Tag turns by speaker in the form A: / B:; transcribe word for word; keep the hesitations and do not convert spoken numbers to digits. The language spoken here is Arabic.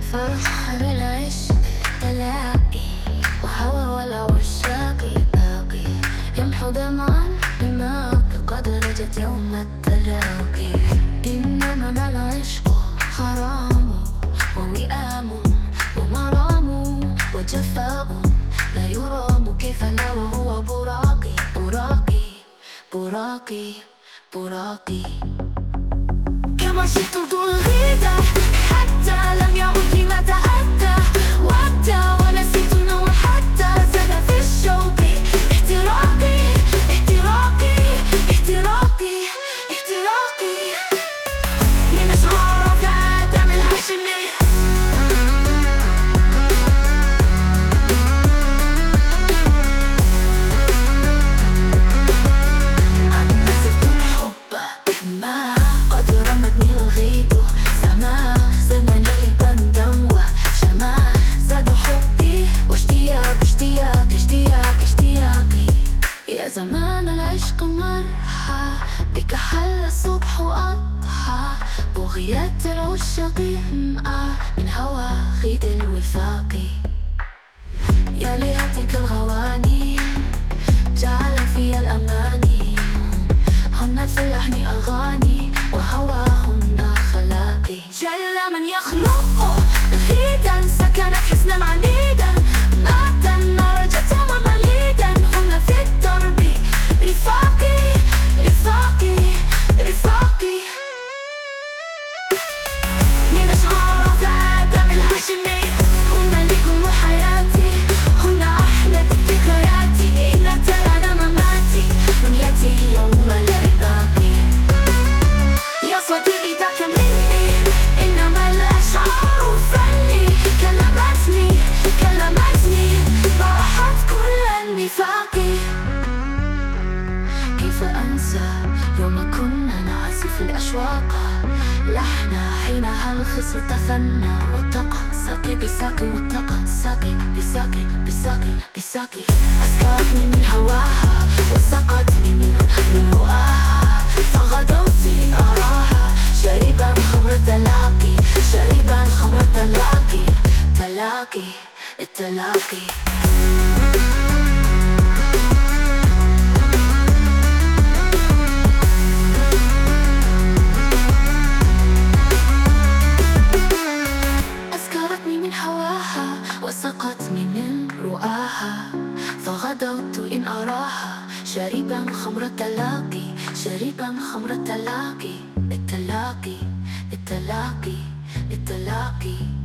A: فخر العشق تلاقي وهوى ولا وشاقي باقي يمحو دمع دماغ قد رجت يوم التلاقي. إنما العشق حرام ووئام ومرام وجفاء لا يرام كيف لا وهو براقي براقي براقي براقي. كما شئت الغيدة حتى لم يعد لما تأتى وأتى ونسيت النوم حتى زاد في الشوق احتراقي احتراقي احتراقي احتراقي. من أشعار آدم الهاشمي أنا سبت الحب ما قد رمتني الغيد سما زمن البندم وشما زاد حبي واشتياق اشتياق اشتياق اشتياقي. يا زمان العشق مرحى بك حل الصبح وأضحى بغية العشاق مأى من هوى خيد الوفاق. يا ليهتك الغواني جعل في الأماني هن في اللحن أغاني وهواهن خلاقي. جل من يخلق غيدا سكنت حزنا عنيدا ماتا مرجة ومليدا هن في الدرب رفاقي رفاقي رفاقي. من أشعار آدم الهاشمي هن لكم حياتي هن أحلى ذكرياتي إن ترى مماتي دنيتي يوم الإرهاقي. يا صديقي ذاك مني إنما الأشعار فني كلمتني كلمتني طرحت كل النفاق. كيف أنسى يوم كنا نعزف الأشواق لحنا حينها الخصر تفنى واتقى ساقي بساقي واتقى ساقي بساقي بساقي بساقي. أسكرتني من هواها وسقتني من من رؤاها فغدوت أراها شريبا خمر التلاقي شريبا خمر التلاقي تلاقي التلاقي. أسكرتني من هواها وسقتني من رؤاها فغدوت إن أراها شريبا خمر التلاقي شريبا خمر التلاقي التلاقي التلاقي التلاقي.